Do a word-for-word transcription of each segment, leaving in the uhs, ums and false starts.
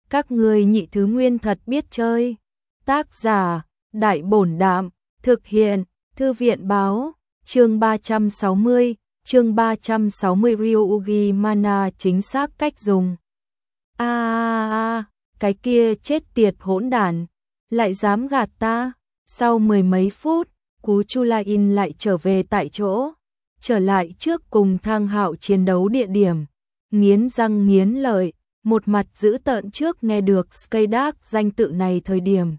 Các ngươi nhị thứ nguyên thật biết chơi. Tác giả, Đại Bổn Đạm, thực hiện, Thư viện Báo, chương ba trăm sáu mươi, chương ba trăm sáu mươi Ryuugi Mana chính xác cách dùng. A a a, cái kia chết tiệt hỗn đản, lại dám gạt ta. Sau mười mấy phút, Cú Chulain lại trở về tại chỗ, trở lại trước cùng Thang Hạo chiến đấu địa điểm, nghiến răng nghiến lợi, một mặt giữ tợn trước nghe được Skydark danh tự này thời điểm.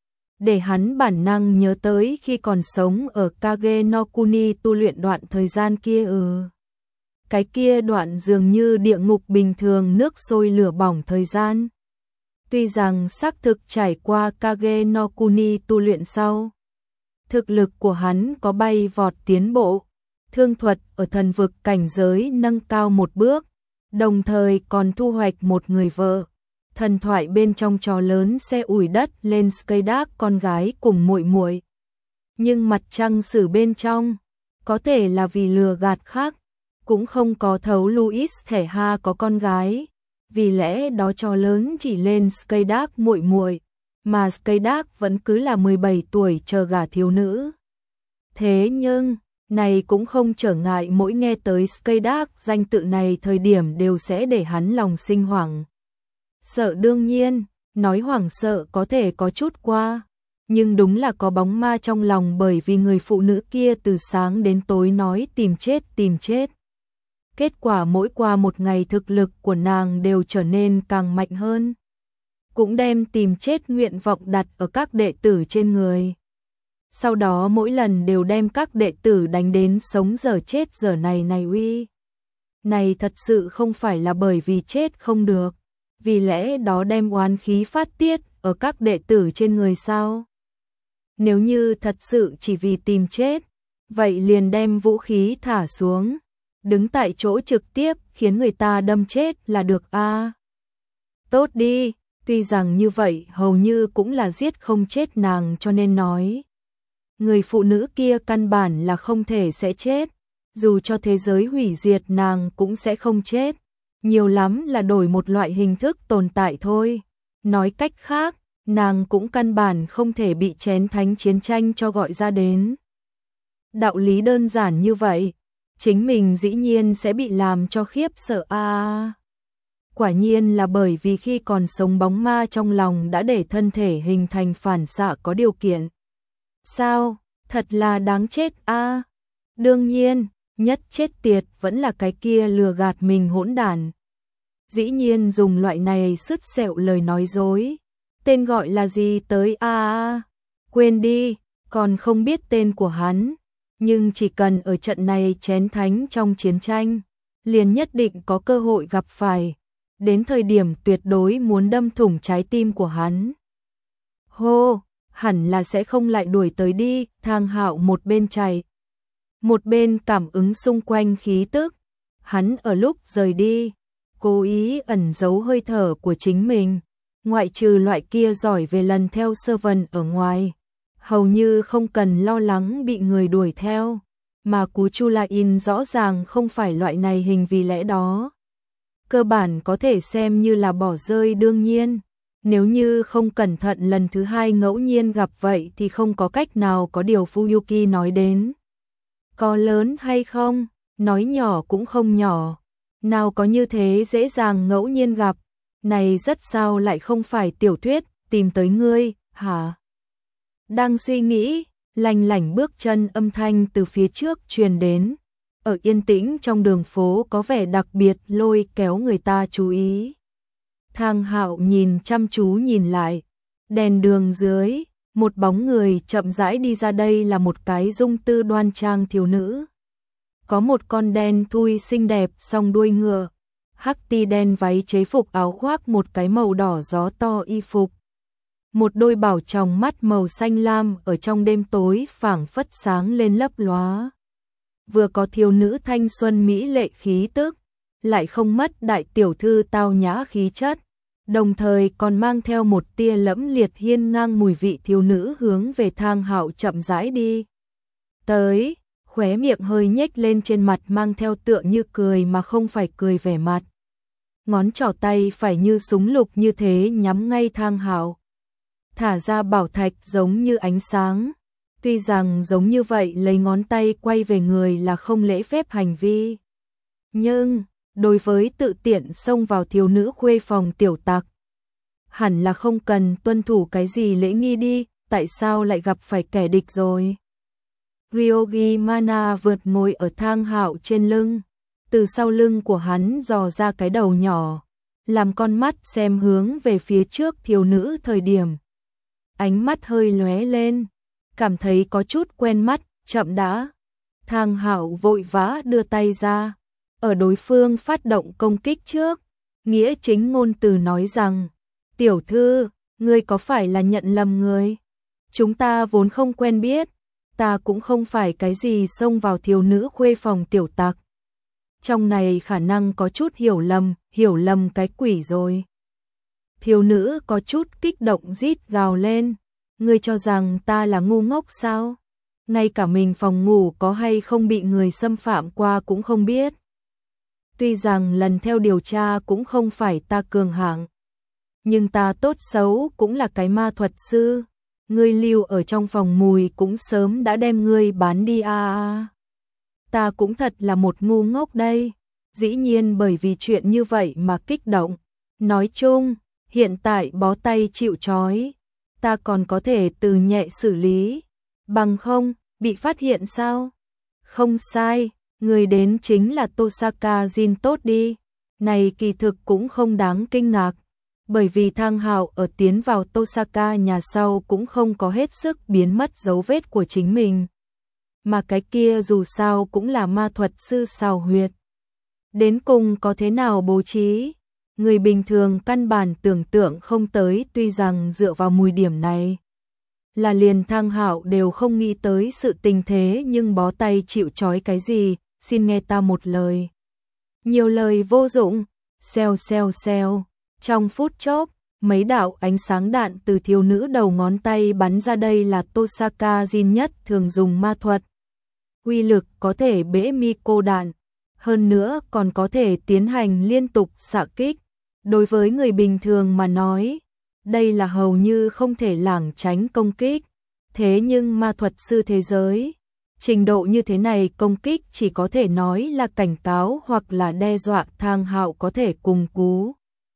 Để hắn bản năng nhớ tới khi còn sống ở Kage no Kuni tu luyện đoạn thời gian kia ừ. Cái kia đoạn dường như địa ngục bình thường nước sôi lửa bỏng thời gian. Tuy rằng xác thực trải qua Kage no Kuni tu luyện sau, thực lực của hắn có bay vọt tiến bộ, thương thuật ở thần vực cảnh giới nâng cao một bước, đồng thời còn thu hoạch một người vợ. Thần thoại bên trong trò lớn xe ủi đất lên Skydark con gái cùng muội muội. Nhưng mặt trăng sử bên trong, có thể là vì lừa gạt khác, cũng không có thấu Louis Thẻ Ha có con gái, vì lẽ đó trò lớn chỉ lên Skydark muội muội, mà Skydark vẫn cứ là mười bảy tuổi chờ gả thiếu nữ. Thế nhưng, này cũng không trở ngại mỗi nghe tới Skydark danh tự này thời điểm đều sẽ để hắn lòng sinh hoảng sợ. Đương nhiên, nói hoảng sợ có thể có chút qua, nhưng đúng là có bóng ma trong lòng, bởi vì người phụ nữ kia từ sáng đến tối nói tìm chết tìm chết. Kết quả mỗi qua một ngày thực lực của nàng đều trở nên càng mạnh hơn, cũng đem tìm chết nguyện vọng đặt ở các đệ tử trên người. Sau đó mỗi lần đều đem các đệ tử đánh đến sống dở chết dở này này uy. Này thật sự không phải là bởi vì chết không được, vì lẽ đó đem oán khí phát tiết ở các đệ tử trên người sao? Nếu như thật sự chỉ vì tìm chết, vậy liền đem vũ khí thả xuống, đứng tại chỗ trực tiếp khiến người ta đâm chết là được a. À, tốt đi, tuy rằng như vậy hầu như cũng là giết không chết nàng, cho nên nói người phụ nữ kia căn bản là không thể sẽ chết, dù cho thế giới hủy diệt nàng cũng sẽ không chết, nhiều lắm là đổi một loại hình thức tồn tại thôi. Nói cách khác, nàng cũng căn bản không thể bị chén thánh chiến tranh cho gọi ra đến. Đạo lý đơn giản như vậy, chính mình dĩ nhiên sẽ bị làm cho khiếp sợ a. À, quả nhiên là bởi vì khi còn sống bóng ma trong lòng đã để thân thể hình thành phản xạ có điều kiện. Sao, thật là đáng chết a. À, đương nhiên, nhất chết tiệt vẫn là cái kia lừa gạt mình hỗn đản. Dĩ nhiên dùng loại này sứt sẹo lời nói dối. Tên gọi là gì tới a? À, quên đi, còn không biết tên của hắn, nhưng chỉ cần ở trận này chén thánh trong chiến tranh, liền nhất định có cơ hội gặp phải, đến thời điểm tuyệt đối muốn đâm thủng trái tim của hắn. Hô, hẳn là sẽ không lại đuổi tới đi. Thang Hạo một bên chạy, một bên cảm ứng xung quanh khí tức. Hắn ở lúc rời đi, cố ý ẩn giấu hơi thở của chính mình, ngoại trừ loại kia giỏi về lần theo servant ở ngoài, hầu như không cần lo lắng bị người đuổi theo, mà Cú Chulain rõ ràng không phải loại này hình, vì lẽ đó cơ bản có thể xem như là bỏ rơi. Đương nhiên, nếu như không cẩn thận lần thứ hai ngẫu nhiên gặp vậy thì không có cách nào. Có điều Fuyuki nói đến, có lớn hay không, nói nhỏ cũng không nhỏ, nào có như thế dễ dàng ngẫu nhiên gặp, này rất sao lại không phải tiểu thuyết tìm tới ngươi, hả? Đang suy nghĩ, lành lảnh bước chân âm thanh từ phía trước truyền đến, ở yên tĩnh trong đường phố có vẻ đặc biệt lôi kéo người ta chú ý. Thang Hạo nhìn chăm chú nhìn lại, đèn đường dưới, một bóng người chậm rãi đi ra. Đây là một cái dung tư đoan trang thiếu nữ, có một con đen thui xinh đẹp song đuôi ngựa, hắc ti đen váy chế phục áo khoác một cái màu đỏ gió to y phục, một đôi bảo tròng mắt màu xanh lam ở trong đêm tối phảng phất sáng lên lấp lóa. Vừa có thiếu nữ thanh xuân mỹ lệ khí tức, lại không mất đại tiểu thư tao nhã khí chất, đồng thời còn mang theo một tia lẫm liệt hiên ngang mùi vị thiếu nữ hướng về Thang Hạo chậm rãi đi tới, khóe miệng hơi nhếch lên, trên mặt mang theo tựa như cười mà không phải cười vẻ mặt. ngón trỏ tay phải như súng lục như thế nhắm ngay Thang Hạo. Thả ra bảo thạch giống như ánh sáng. Tuy rằng giống như vậy lấy ngón tay quay về người là không lễ phép hành vi. Nhưng, đối với tự tiện xông vào thiếu nữ khuê phòng tiểu tặc, hẳn là không cần tuân thủ cái gì lễ nghi đi, tại sao lại gặp phải kẻ địch rồi? Ryogi Mana vượt ngồi ở Thang Hạo trên lưng, từ sau lưng của hắn dò ra cái đầu nhỏ, làm con mắt xem hướng về phía trước thiếu nữ thời điểm. Ánh mắt hơi lóe lên, cảm thấy có chút quen mắt, chậm đã. Thang Hạo vội vã đưa tay ra, ở đối phương phát động công kích trước, nghĩa chính ngôn từ nói rằng, tiểu thư, ngươi có phải là nhận lầm người? Chúng ta vốn không quen biết, ta cũng không phải cái gì xông vào thiếu nữ khuê phòng tiểu tặc. Trong này khả năng có chút hiểu lầm, hiểu lầm cái quỷ rồi. Thiếu nữ có chút kích động rít gào lên, ngươi cho rằng ta là ngu ngốc sao? Ngay cả mình phòng ngủ có hay không bị người xâm phạm qua cũng không biết. Tuy rằng lần theo điều tra cũng không phải ta cường hạng, nhưng ta tốt xấu cũng là cái ma thuật sư. Ngươi lưu ở trong phòng mùi cũng sớm đã đem ngươi bán đi à à. Ta cũng thật là một ngu ngốc đây. Dĩ nhiên bởi vì chuyện như vậy mà kích động. Nói chung, hiện tại bó tay chịu trói, ta còn có thể từ nhẹ xử lý. Bằng không, bị phát hiện sao? Không sai, người đến chính là Tosaka Jin tốt đi. Này kỳ thực cũng không đáng kinh ngạc, bởi vì Thang Hạo ở tiến vào Tosaka nhà sau cũng không có hết sức biến mất dấu vết của chính mình. Mà cái kia dù sao cũng là ma thuật sư xào huyệt. Đến cùng có thế nào bố trí? Người bình thường căn bản tưởng tượng không tới, tuy rằng dựa vào mùi điểm này là liền Thang Hạo đều không nghĩ tới sự tình thế, nhưng bó tay chịu trói cái gì, xin nghe ta một lời. Nhiều lời vô dụng, xèo xèo xèo, trong phút chốc, mấy đạo ánh sáng đạn từ thiếu nữ đầu ngón tay bắn ra, đây là Tosaka Jin nhất thường dùng ma thuật. Uy lực có thể bể micro đạn, hơn nữa còn có thể tiến hành liên tục xạ kích. Đối với người bình thường mà nói, đây là hầu như không thể lảng tránh công kích. Thế nhưng ma thuật sư thế giới, trình độ như thế này công kích chỉ có thể nói là cảnh cáo hoặc là đe dọa. Thang Hạo có thể cùng cú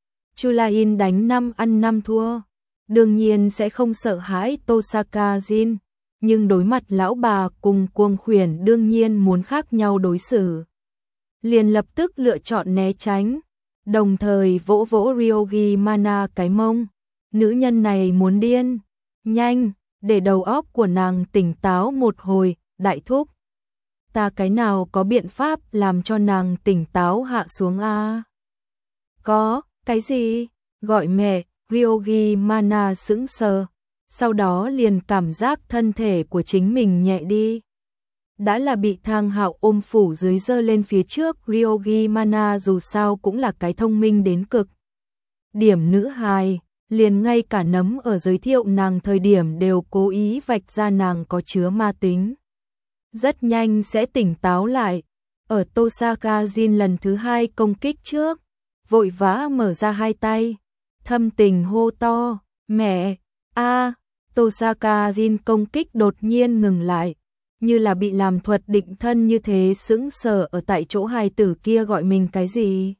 Chulain đánh năm ăn năm thua, đương nhiên sẽ không sợ hãi Tosaka Jin, nhưng đối mặt lão bà cùng cuồng khuyển đương nhiên muốn khác nhau đối xử. Liền lập tức lựa chọn né tránh, đồng thời vỗ vỗ Ryogi Mana cái mông. Nữ nhân này muốn điên, nhanh, để đầu óc của nàng tỉnh táo một hồi, đại thúc. Ta cái nào có biện pháp làm cho nàng tỉnh táo hạ xuống a? Có, cái gì? Gọi mẹ, Ryogi Mana sững sờ, sau đó liền cảm giác thân thể của chính mình nhẹ đi. Đã là bị Thang Hạo ôm phủ dưới giơ lên phía trước, Ryogi Mana dù sao cũng là cái thông minh đến cực điểm nữ hài, liền ngay cả nấm ở giới thiệu nàng thời điểm đều cố ý vạch ra nàng có chứa ma tính. Rất nhanh sẽ tỉnh táo lại. Ở Tosaka Jin lần thứ hai công kích trước, vội vã mở ra hai tay, thâm tình hô to, mẹ, a. Tosaka Jin công kích đột nhiên ngừng lại, như là bị làm thuật định thân như thế, sững sờ ở tại chỗ. Hài tử kia gọi mình cái gì?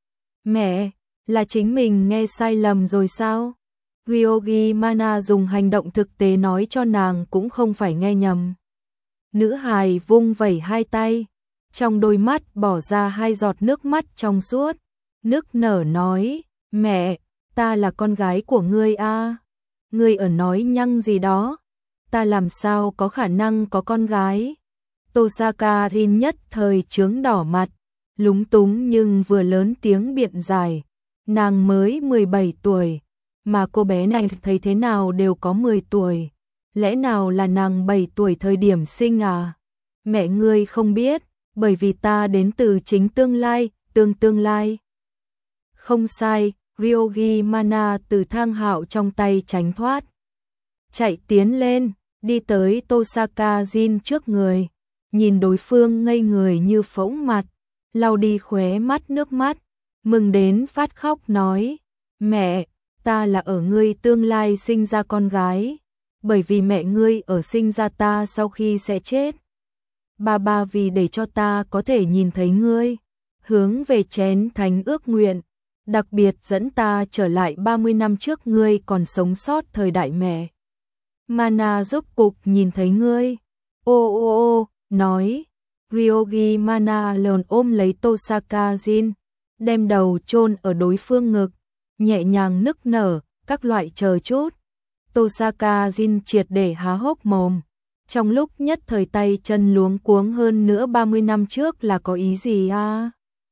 Mẹ, là chính mình nghe sai lầm rồi sao? Ryogi Mana dùng hành động thực tế nói cho nàng cũng không phải nghe nhầm. Nữ hài vung vẩy hai tay, trong đôi mắt bỏ ra hai giọt nước mắt trong suốt, nức nở nói, mẹ, ta là con gái của ngươi a. Ngươi ở nói nhăng gì đó? Ta làm sao có khả năng có con gái? Tosaka Jin nhất thời chướng đỏ mặt, lúng túng nhưng vừa lớn tiếng biện giải, nàng mới mười bảy tuổi, mà cô bé này thấy thế nào đều có mười tuổi, lẽ nào là nàng bảy tuổi thời điểm sinh à? Mẹ ngươi không biết, bởi vì ta đến từ chính tương lai, tương tương lai. Không sai, Ryogi Mana từ Thang Hạo trong tay tránh thoát, chạy tiến lên, đi tới Tosaka Jin trước người, nhìn đối phương ngây người như phỗng mặt, lau đi khóe mắt nước mắt, mừng đến phát khóc nói, mẹ, ta là ở ngươi tương lai sinh ra con gái, bởi vì mẹ ngươi ở sinh ra ta sau khi sẽ chết. Ba ba vì để cho ta có thể nhìn thấy ngươi, hướng về chén thánh ước nguyện, đặc biệt dẫn ta trở lại ba mươi năm trước ngươi còn sống sót thời đại mẹ. Mana giúp cục nhìn thấy ngươi. Ô ô ô, nói, Ryogi Mana lờn ôm lấy Tosaka Jin, đem đầu chôn ở đối phương ngực, nhẹ nhàng nức nở, các loại chờ chút. Tosaka Jin triệt để há hốc mồm, trong lúc nhất thời tay chân luống cuống hơn nữa ba mươi năm trước là có ý gì à?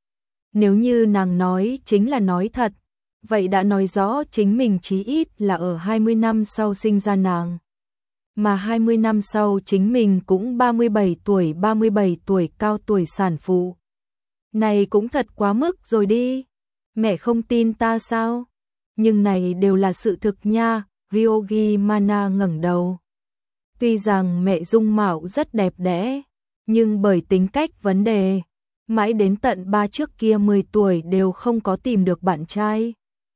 Nếu như nàng nói chính là nói thật, vậy đã nói rõ chính mình chí ít là ở hai mươi năm sau sinh ra nàng. Mà hai mươi năm sau chính mình cũng ba mươi bảy tuổi, ba mươi bảy tuổi cao tuổi sản phụ. Này cũng thật quá mức rồi đi. Mẹ không tin ta sao? Nhưng này đều là sự thực nha. Ryogi Mana ngẩng đầu. Tuy rằng mẹ dung mạo rất đẹp đẽ, nhưng bởi tính cách vấn đề, mãi đến tận ba trước kia mười tuổi đều không có tìm được bạn trai.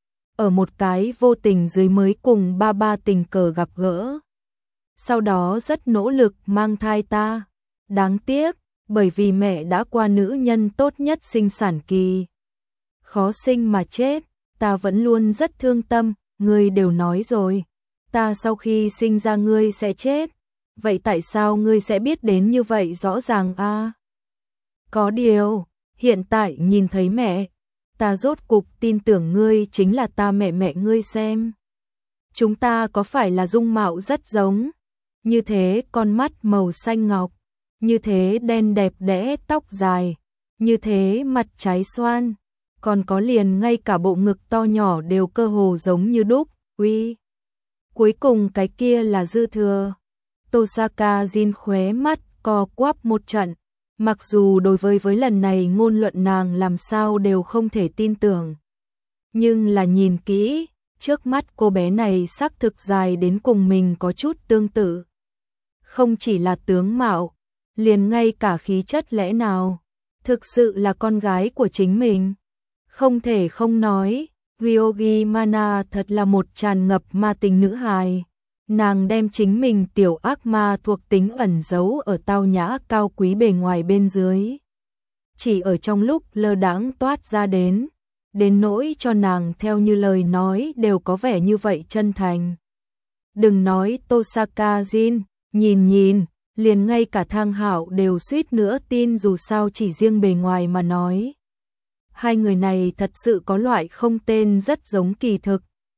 Ở một cái vô tình dưới mới cùng ba ba tình cờ gặp gỡ. Sau đó rất nỗ lực mang thai ta. Đáng tiếc, bởi vì mẹ đã qua nữ nhân tốt nhất sinh sản kỳ. Khó sinh mà chết, ta vẫn luôn rất thương tâm, ngươi đều nói rồi. Ta sau khi sinh ra ngươi sẽ chết. Vậy tại sao ngươi sẽ biết đến như vậy rõ ràng a? À? Có điều, hiện tại nhìn thấy mẹ, ta rốt cục tin tưởng ngươi chính là ta mẹ mẹ ngươi xem. Chúng ta có phải là dung mạo rất giống? Như thế con mắt màu xanh ngọc, như thế đen đẹp đẽ tóc dài, như thế mặt trái xoan, còn có liền ngay cả bộ ngực to nhỏ đều cơ hồ giống như đúc, uy. Cuối cùng cái kia là dư thừa. Tosaka Jin khóe mắt co quắp một trận, mặc dù đối với với lần này ngôn luận nàng làm sao đều không thể tin tưởng. Nhưng là nhìn kỹ, trước mắt cô bé này xác thực dài đến cùng mình có chút tương tự. Không chỉ là tướng mạo, liền ngay cả khí chất lẽ nào, thực sự là con gái của chính mình. Không thể không nói, Ryogi Mana thật là một tràn ngập ma tình nữ hài. Nàng đem chính mình tiểu ác ma thuộc tính ẩn giấu ở tao nhã cao quý bề ngoài bên dưới. Chỉ ở trong lúc lơ đãng toát ra đến, đến nỗi cho nàng theo như lời nói đều có vẻ như vậy chân thành. Đừng nói Tosaka Jin, nhìn nhìn, liền ngay cả Thang Hạo đều suýt nữa tin dù sao chỉ riêng bề ngoài mà nói. Hai người này thật sự có loại không tên rất giống kỳ thực.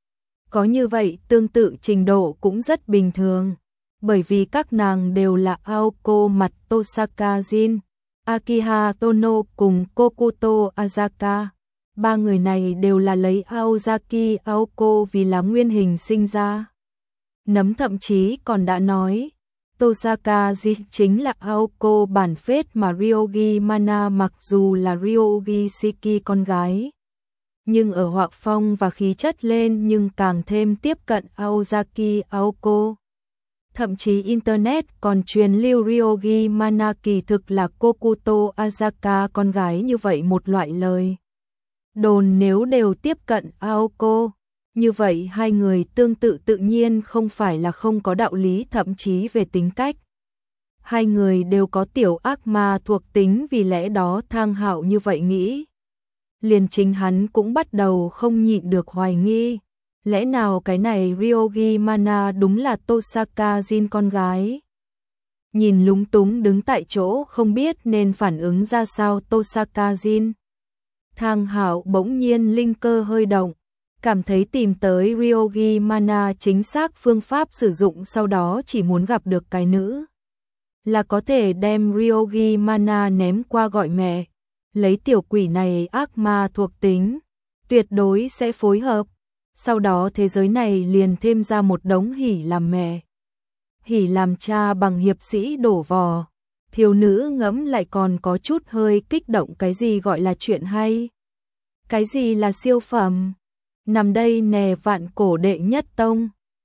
Có như vậy tương tự trình độ cũng rất bình thường, bởi vì các nàng đều là Aoko mặt Tosaka Jin, Akiha Tono cùng Kokuto Azaka. Ba người này đều là lấy Aozaki Aoko vì là nguyên hình sinh ra. Nấm thậm chí còn đã nói, Tosaka Jin chính là Aoko bản phết mà Ryogi Mana mặc dù là Ryogi Shiki con gái. Nhưng ở họa phong và khí chất lên nhưng càng thêm tiếp cận Aozaki Aoko. Thậm chí Internet còn truyền lưu Ryogi Mana kỳ thực là Kokuto Azaka con gái như vậy một loại lời. Đồn nếu đều tiếp cận Aoko, như vậy hai người tương tự tự nhiên không phải là không có đạo lý thậm chí về tính cách. Hai người đều có tiểu ác ma thuộc tính vì lẽ đó Thang Hạo như vậy nghĩ. Liền chính hắn cũng bắt đầu không nhịn được hoài nghi, lẽ nào cái này Ryogi Mana đúng là Tosaka Jin con gái? Nhìn lúng túng đứng tại chỗ không biết nên phản ứng ra sao Tosaka Jin. Thang Hạo bỗng nhiên linh cơ hơi động, cảm thấy tìm tới Ryogi Mana chính xác phương pháp sử dụng sau đó chỉ muốn gặp được cái nữ. Là có thể đem Ryogi Mana ném qua gọi mẹ. Lấy tiểu quỷ này ác ma thuộc tính, tuyệt đối sẽ phối hợp. Sau đó thế giới này liền thêm ra một đống hỉ làm mẹ. Hỉ làm cha bằng hiệp sĩ đổ vò. Thiếu nữ ngẫm lại còn có chút hơi kích động cái gì gọi là chuyện hay. Cái gì là siêu phẩm. Nằm đây nè vạn cổ đệ nhất tông.